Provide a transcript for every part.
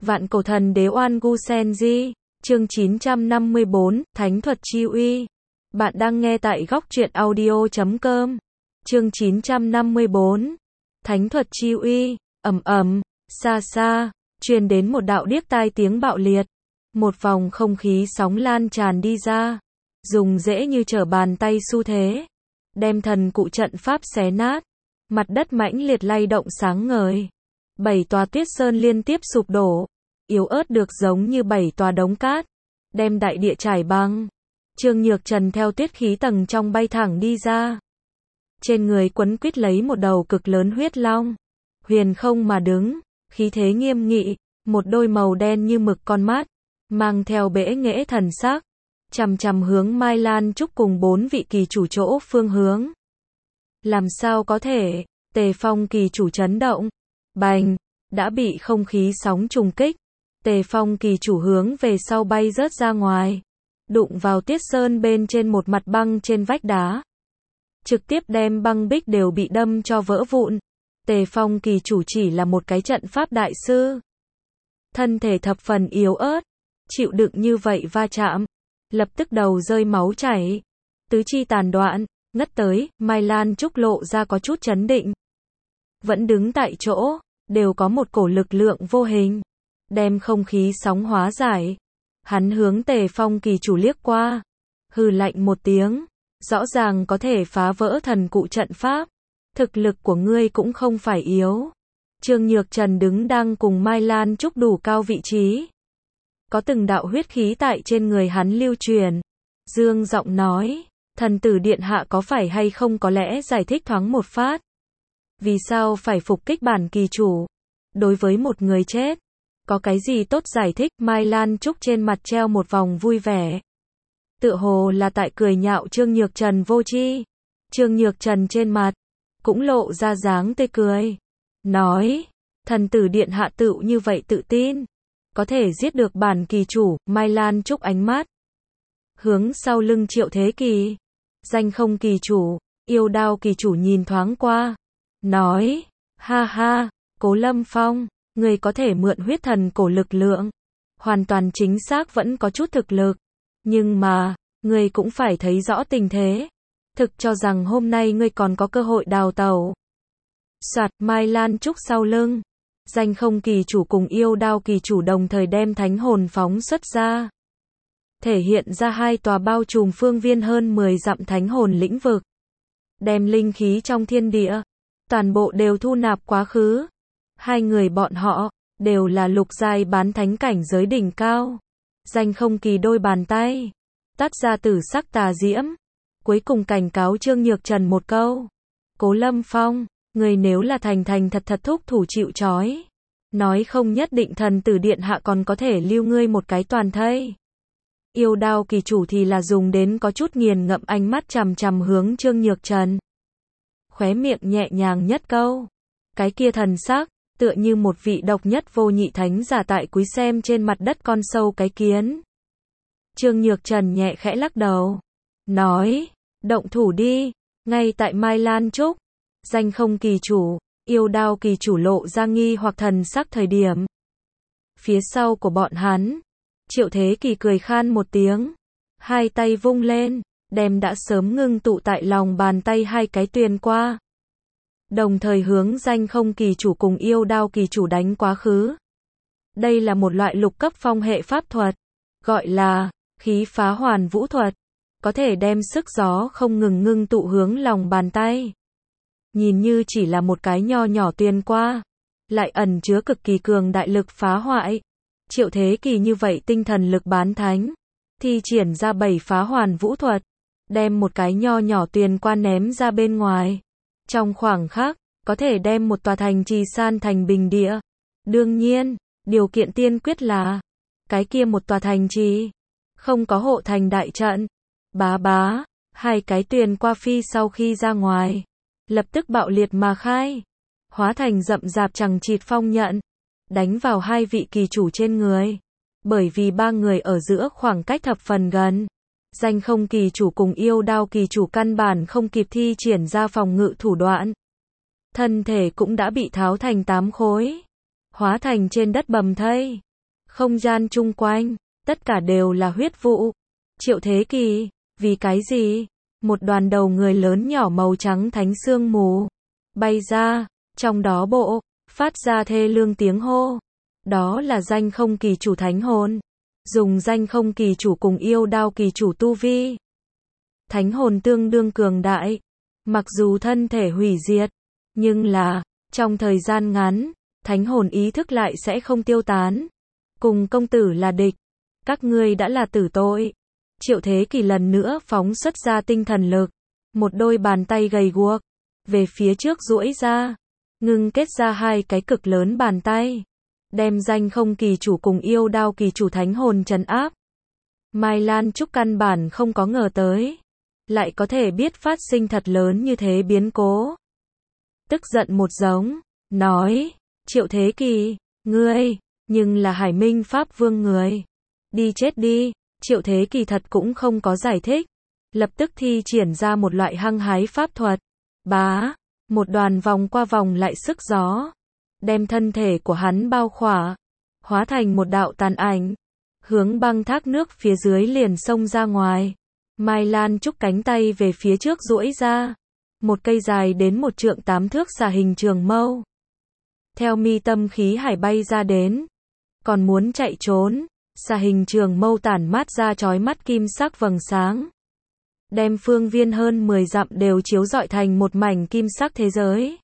Vạn cổ thần đế Oan Gu Senji, chương 954, Thánh thuật chi uy. Bạn đang nghe tại góc truyện audio.com. Chương 954, Thánh thuật chi uy. Xa xa, truyền đến một đạo điếc tai tiếng bạo liệt. Một vòng không khí sóng lan tràn đi ra, dùng dễ như trở bàn tay xu thế, đem thần cụ trận pháp xé nát. Mặt đất mãnh liệt lay động sáng ngời. 7 tòa tuyết sơn liên tiếp sụp đổ, yếu ớt được giống như 7 tòa đống cát, đem đại địa trải băng. Trương Nhược Trần theo tuyết khí tầng trong bay thẳng đi ra. Trên người quấn quít lấy một đầu cực lớn huyết long, huyền không mà đứng, khí thế nghiêm nghị, một đôi màu đen như mực con mắt, mang theo bẽ nghễ thần sắc, chằm chằm hướng Mai Lan Trúc cùng 4 vị kỳ chủ chỗ phương hướng. Làm sao có thể? Tề Phong kỳ chủ chấn động. Bành, đã bị không khí sóng trùng kích. Tề Phong kỳ chủ hướng về sau bay rớt ra ngoài, đụng vào Tiết Sơn bên trên một mặt băng trên vách đá. Trực tiếp đem băng bích đều bị đâm cho vỡ vụn. Tề Phong kỳ chủ chỉ là một cái trận pháp đại sư, thân thể thập phần yếu ớt, chịu đựng như vậy va chạm, lập tức đầu rơi máu chảy, tứ chi tàn đoạn, ngất tới. Mai Lan Trúc lộ ra có chút chấn định, vẫn đứng tại chỗ, đều có một cổ lực lượng vô hình, đem không khí sóng hóa giải. Hắn hướng Tề Phong kỳ chủ liếc qua, hừ lạnh một tiếng, rõ ràng có thể phá vỡ thần cụ trận pháp, thực lực của ngươi cũng không phải yếu. Trương Nhược Trần đứng đang cùng Mai Lan Trúc đủ cao vị trí, có từng đạo huyết khí tại trên người hắn lưu truyền, dương giọng nói, thần tử điện hạ có phải hay không có lẽ giải thích thoáng một phát. Vì sao phải phục kích bản kỳ chủ? Đối với một người chết, có cái gì tốt giải thích? Mai Lan Trúc trên mặt treo một vòng vui vẻ, tựa hồ là tại cười nhạo Trương Nhược Trần vô tri. Trương Nhược Trần trên mặt cũng lộ ra dáng tươi cười, nói, thần tử điện hạ tựu như vậy tự tin, có thể giết được bản kỳ chủ. Mai Lan Trúc ánh mắt hướng sau lưng Triệu Thế Kỳ, Danh Không kỳ chủ, Yêu Đao kỳ chủ nhìn thoáng qua, nói, ha ha, Cố Lâm Phong, người có thể mượn huyết thần cổ lực lượng, hoàn toàn chính xác vẫn có chút thực lực, nhưng mà, người cũng phải thấy rõ tình thế, thực cho rằng hôm nay ngươi còn có cơ hội đào tẩu. Soạt, Mai Lan Trúc sau lưng, Danh Không kỳ chủ cùng Yêu Đao kỳ chủ đồng thời đem thánh hồn phóng xuất ra, thể hiện ra 2 tòa bao trùm phương viên hơn 10 dặm thánh hồn lĩnh vực, đem linh khí trong thiên địa toàn bộ đều thu nạp quá khứ. Hai người bọn họ đều là lục giai bán thánh cảnh giới đỉnh cao. Danh Không kỳ đôi bàn tay tắt ra tử sắc tà diễm, cuối cùng cảnh cáo Trương Nhược Trần một câu, Cố Lâm Phong, người nếu là thành thật thúc thủ chịu trói, nói không nhất định thần tử điện hạ còn có thể lưu ngươi một cái toàn thây. Yêu Đao kỳ chủ thì là dùng đến có chút nghiền ngẫm ánh mắt chằm chằm hướng Trương Nhược Trần, khóe miệng nhẹ nhàng nhất câu, cái kia thần sắc tựa như một vị độc nhất vô nhị thánh giả tại cúi xem trên mặt đất con sâu cái kiến. Trương Nhược Trần nhẹ khẽ lắc đầu, nói, động thủ đi. Ngay tại Mai Lan Trúc, Danh Không kỳ chủ, Yêu Đao kỳ chủ lộ ra nghi hoặc thần sắc thời điểm, phía sau của bọn hắn, Triệu Thế Kỳ cười khan một tiếng, hai tay vung lên, đem đã sớm ngưng tụ tại lòng bàn tay 2 cái tuyền qua, đồng thời hướng Danh Không kỳ chủ cùng Yêu Đao kỳ chủ đánh quá khứ. Đây là một loại lục cấp phong hệ pháp thuật, gọi là khí phá hoàn vũ thuật, có thể đem sức gió không ngừng ngưng tụ hướng lòng bàn tay. Nhìn như chỉ là một cái nho nhỏ tuyền qua, lại ẩn chứa cực kỳ cường đại lực phá hoại. Triệu Thế Kỳ như vậy tinh thần lực bán thánh, thi triển ra 7 phá hoàn vũ thuật, đem một cái nho nhỏ tuyền qua ném ra bên ngoài. Trong khoảng khắc, có thể đem một tòa thành trì san thành bình địa. Đương nhiên, điều kiện tiên quyết là, cái kia một tòa thành trì không có hộ thành đại trận. Bá, 2 cái tuyền qua phi sau khi ra ngoài, lập tức bạo liệt mà khai, hóa thành rậm rạp chằng chịt phong nhận, đánh vào 2 vị kỳ chủ trên người. Bởi vì 3 người ở giữa khoảng cách thập phần gần, Danh Không kỳ chủ cùng Yêu Đao kỳ chủ căn bản không kịp thi triển ra phòng ngự thủ đoạn, thân thể cũng đã bị tháo thành 8 khối, hóa thành trên đất bầm thây. Không gian chung quanh, tất cả đều là huyết vụ. Triệu Thế Kỳ, vì cái gì? Một đoàn đầu người lớn nhỏ màu trắng thánh sương mù bay ra, trong đó phát ra thê lương tiếng hô. Đó là danh không kỳ chủ thánh hồn. Dùng danh không kỳ chủ cùng yêu đao kỳ chủ tu vi. Thánh hồn tương đương cường đại. Mặc dù thân thể hủy diệt, nhưng là, trong thời gian ngắn, thánh hồn ý thức lại sẽ không tiêu tán. Cùng công tử là địch. Các ngươi đã là tử tội. Triệu Thế Kỳ lần nữa phóng xuất ra tinh thần lực. Một đôi bàn tay gầy guộc, về phía trước duỗi ra. Ngưng kết ra hai cái cực lớn bàn tay. Đem danh không kỳ chủ cùng yêu đao kỳ chủ thánh hồn trấn áp. Mai Lan Trúc căn bản không có ngờ tới. Lại có thể biết phát sinh thật lớn như thế biến cố. Tức giận một giống, nói, Triệu Thế Kỳ, ngươi, nhưng là Hải Minh Pháp Vương người. Đi chết đi, Triệu Thế Kỳ thật cũng không có giải thích. Lập tức thi triển ra một loại hăng hái pháp thuật. Bá, một đoàn vòng qua vòng lại sức gió. Đem thân thể của hắn bao khỏa. Hóa thành một đạo tàn ảnh. Hướng băng thác nước phía dưới liền xông ra ngoài. Mai Lan Trúc cánh tay về phía trước duỗi ra. Một cây dài đến 1 trượng 8 thước xà hình trường mâu. Theo mi tâm khí hải bay ra đến. Còn muốn chạy trốn. Xà hình trường mâu tản mát ra chói mắt kim sắc vầng sáng. Đem phương viên hơn 10 dặm đều chiếu rọi thành một mảnh kim sắc thế giới.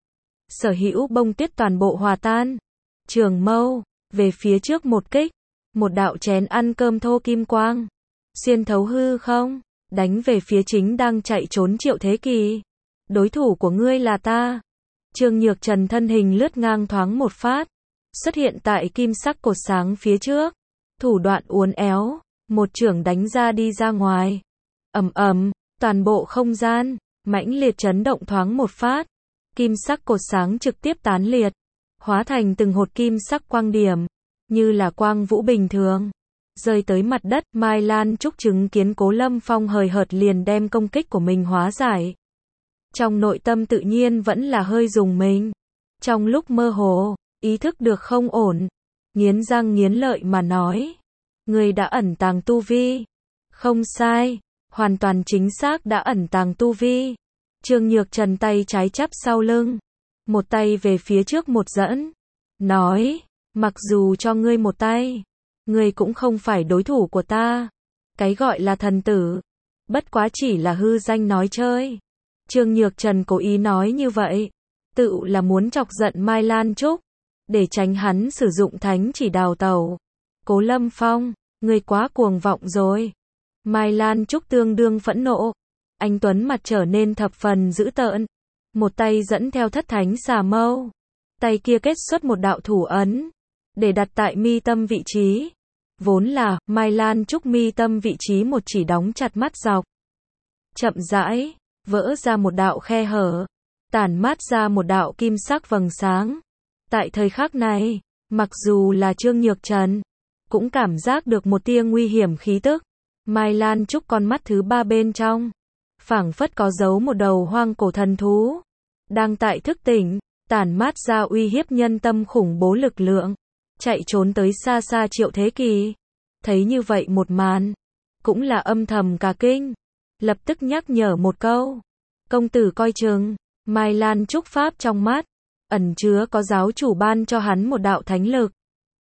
Sở hữu bông tuyết toàn bộ hòa tan. Trường mâu, về phía trước một kích. Một đạo chén ăn cơm thô kim quang. Xuyên thấu hư không, đánh về phía chính đang chạy trốn Triệu Thế Kỳ. Đối thủ của ngươi là ta. Trương Nhược Trần thân hình lướt ngang thoáng một phát. Xuất hiện tại kim sắc cột sáng phía trước. Thủ đoạn uốn éo, một chưởng đánh ra đi ra ngoài. Ầm ầm, toàn bộ không gian, mãnh liệt chấn động thoáng một phát. Kim sắc cột sáng trực tiếp tán liệt. Hóa thành từng hột kim sắc quang điểm. Như là quang vũ bình thường. Rơi tới mặt đất, Mai Lan Trúc chứng kiến Cố Lâm Phong hời hợt liền đem công kích của mình hóa giải. Trong nội tâm tự nhiên vẫn là hơi rùng mình. Trong lúc mơ hồ, ý thức được không ổn. Nghiến răng nghiến lợi mà nói. Người đã ẩn tàng tu vi. Không sai, hoàn toàn chính xác đã ẩn tàng tu vi. Trương Nhược Trần tay trái chắp sau lưng. Một tay về phía trước một dẫn. Nói, mặc dù cho ngươi một tay. Ngươi cũng không phải đối thủ của ta. Cái gọi là thần tử. Bất quá chỉ là hư danh nói chơi. Trương Nhược Trần cố ý nói như vậy. Tự là muốn chọc giận Mai Lan Trúc. Để tránh hắn sử dụng thánh chỉ đào tẩu. Cố Lâm Phong, ngươi quá cuồng vọng rồi. Mai Lan Trúc tương đương phẫn nộ. Anh Tuấn mặt trở nên thập phần dữ tợn. Một tay dẫn theo thất thánh xà mâu. Tay kia kết xuất một đạo thủ ấn. Để đặt tại mi tâm vị trí. Vốn là, Mai Lan Trúc mi tâm vị trí một chỉ đóng chặt mắt dọc. Chậm rãi, vỡ ra một đạo khe hở. Tản mát ra một đạo kim sắc vầng sáng. Tại thời khắc này, mặc dù là Trương Nhược Trần, cũng cảm giác được một tia nguy hiểm khí tức. Mai Lan Trúc con mắt thứ 3 bên trong. Phảng phất có giấu một đầu hoang cổ thần thú. Đang tại thức tỉnh, tản mát ra uy hiếp nhân tâm khủng bố lực lượng. Chạy trốn tới xa xa Triệu Thế Kỳ. Thấy như vậy một màn. Cũng là âm thầm cả kinh. Lập tức nhắc nhở một câu. Công tử coi chừng. Mai Lan Trúc pháp trong mắt. Ẩn chứa có giáo chủ ban cho hắn một đạo thánh lực.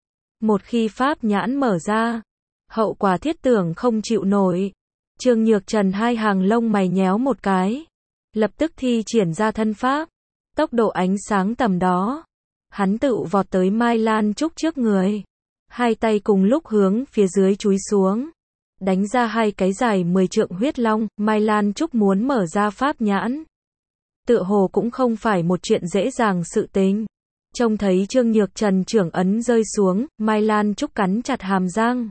Một khi pháp nhãn mở ra. Hậu quả thiết tưởng không chịu nổi. Trương Nhược Trần hai hàng lông mày nhéo một cái. Lập tức thi triển ra thân pháp. Tốc độ ánh sáng tầm đó. Hắn tự vọt tới Mai Lan Trúc trước người. Hai tay cùng lúc hướng phía dưới chúi xuống. Đánh ra hai cái dài 10 trượng huyết long. Mai Lan Trúc muốn mở ra pháp nhãn. Tựa hồ cũng không phải một chuyện dễ dàng sự tình. Trông thấy Trương Nhược Trần trưởng ấn rơi xuống. Mai Lan Trúc cắn chặt hàm răng.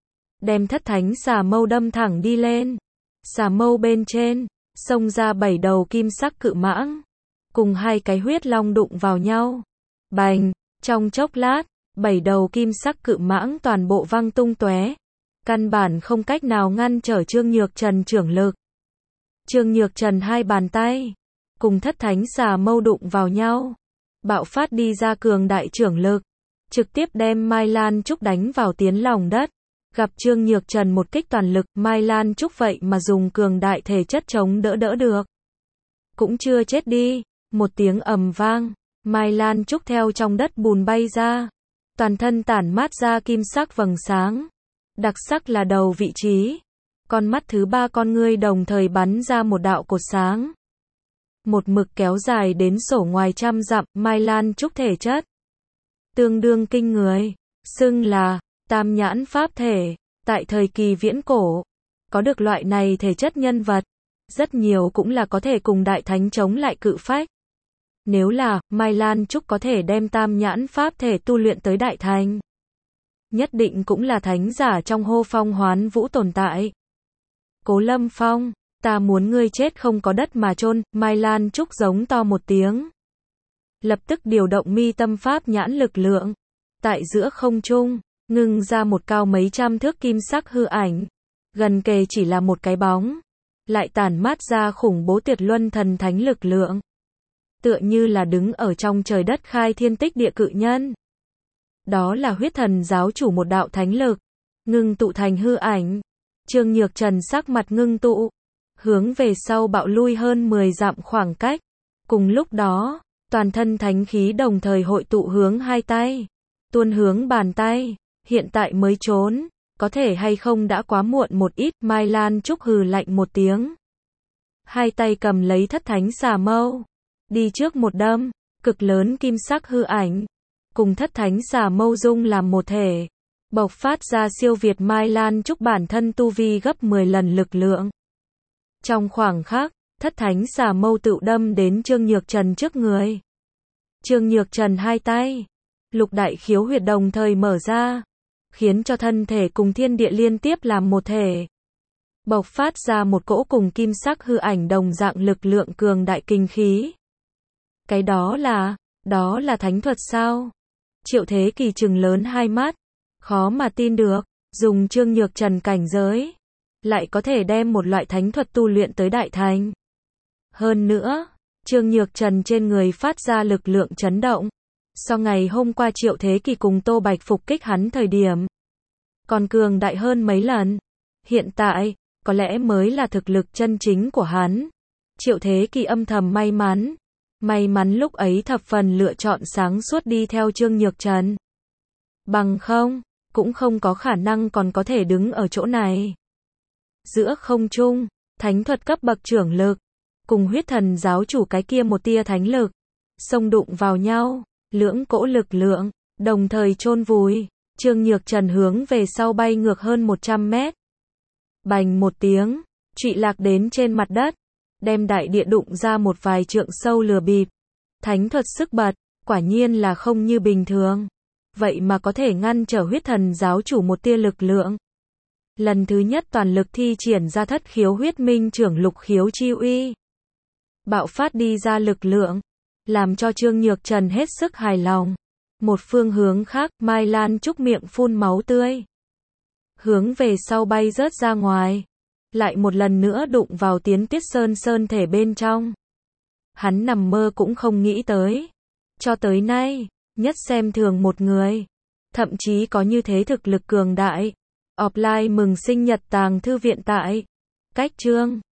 Đem thất thánh xà mâu đâm thẳng đi lên. Xà mâu bên trên. Xông ra 7 đầu kim sắc cự mãng. Cùng hai cái huyết long đụng vào nhau. Bành, trong chốc lát, 7 đầu kim sắc cự mãng toàn bộ văng tung tóe. Căn bản không cách nào ngăn trở Trương Nhược Trần trưởng lực. Trương Nhược Trần hai bàn tay, cùng thất thánh xà mâu đụng vào nhau. Bạo phát đi ra cường đại trưởng lực. trực tiếp đem Mai Lan Trúc đánh vào tiến lòng đất. Gặp Trương Nhược Trần một kích toàn lực, Mai Lan Trúc vậy mà dùng cường đại thể chất chống đỡ được. Cũng chưa chết đi, một tiếng ầm vang, Mai Lan Trúc theo trong đất bùn bay ra, toàn thân tản mát ra kim sắc vầng sáng. Đặc sắc là đầu vị trí, con mắt thứ ba con ngươi đồng thời bắn ra một đạo cột sáng. Một mực kéo dài đến sổ ngoài trăm dặm, Mai Lan Trúc thể chất tương đương kinh người, xưng là tam nhãn pháp thể. Tại thời kỳ viễn cổ, có được loại này thể chất nhân vật, rất nhiều cũng là có thể cùng đại thánh chống lại cự phách. Nếu là Mai Lan Trúc có thể đem tam nhãn pháp thể tu luyện tới đại thành, nhất định cũng là thánh giả trong hô phong hoán vũ tồn tại. Cố Lâm Phong, ta muốn ngươi chết không có đất mà chôn. Mai Lan Trúc giống to một tiếng, lập tức điều động mi tâm pháp nhãn lực lượng, tại giữa không trung ngưng ra một cao mấy trăm thước kim sắc hư ảnh, gần kề chỉ là một cái bóng, lại tản mát ra khủng bố tuyệt luân thần thánh lực lượng, tựa như là đứng ở trong trời đất khai thiên tích địa cự nhân. Đó là huyết thần giáo chủ một đạo thánh lực, ngưng tụ thành hư ảnh. Trương Nhược Trần sắc mặt ngưng tụ, hướng về sau bạo lui hơn 10 dặm khoảng cách. Cùng lúc đó, toàn thân thánh khí đồng thời hội tụ hướng hai tay, tuôn hướng bàn tay. Hiện tại mới trốn, có thể hay không đã quá muộn một ít. Mai Lan Trúc hừ lạnh một tiếng, hai tay cầm lấy thất thánh xà mâu, đi trước một đâm. Cực lớn kim sắc hư ảnh cùng thất thánh xà mâu dung làm một thể, bộc phát ra siêu việt Mai Lan Trúc bản thân tu vi gấp 10 lần lực lượng. Trong khoảng khắc, thất thánh xà mâu tự đâm đến Trương Nhược Trần trước người. Trương Nhược Trần hai tay, lục đại khiếu huyệt đồng thời mở ra, khiến cho thân thể cùng thiên địa liên tiếp làm một thể, bộc phát ra một cỗ cùng kim sắc hư ảnh đồng dạng lực lượng cường đại kinh khí. Cái đó là thánh thuật sao? Triệu Thế Kỳ trừng lớn hai mắt, khó mà tin được, dùng Trương Nhược Trần cảnh giới, lại có thể đem một loại thánh thuật tu luyện tới đại thành. Hơn nữa, Trương Nhược Trần trên người phát ra lực lượng chấn động, so ngày hôm qua Triệu Thế Kỳ cùng Tô Bạch phục kích hắn thời điểm, còn cường đại hơn mấy lần. Hiện tại, có lẽ mới là thực lực chân chính của hắn. Triệu Thế Kỳ âm thầm may mắn lúc ấy thập phần lựa chọn sáng suốt đi theo Trương Nhược Trần. Bằng không, cũng không có khả năng còn có thể đứng ở chỗ này. Giữa không trung, thánh thuật cấp bậc trưởng lực, cùng huyết thần giáo chủ cái kia một tia thánh lực, xông đụng vào nhau, lưỡng cỗ lực lượng, đồng thời chôn vùi. Trương Nhược Trần hướng về sau bay ngược hơn 100 mét. Bành một tiếng, trụy lạc đến trên mặt đất, đem đại địa đụng ra một vài trượng sâu lừa bịp. Thánh thuật sức bật, quả nhiên là không như bình thường. Vậy mà có thể ngăn trở huyết thần giáo chủ một tia lực lượng. Lần thứ nhất toàn lực thi triển ra thất khiếu huyết minh trưởng lục khiếu chi uy. Bạo phát đi ra lực lượng, làm cho Trương Nhược Trần hết sức hài lòng. Một phương hướng khác, Mai Lan Trúc miệng phun máu tươi, hướng về sau bay rớt ra ngoài, lại một lần nữa đụng vào Tiến Tiết Sơn thể bên trong. Hắn nằm mơ cũng không nghĩ tới, cho tới nay, nhất xem thường một người, thậm chí có như thế thực lực cường đại. Offline mừng sinh nhật Tàng Thư Viện tại Cách Chương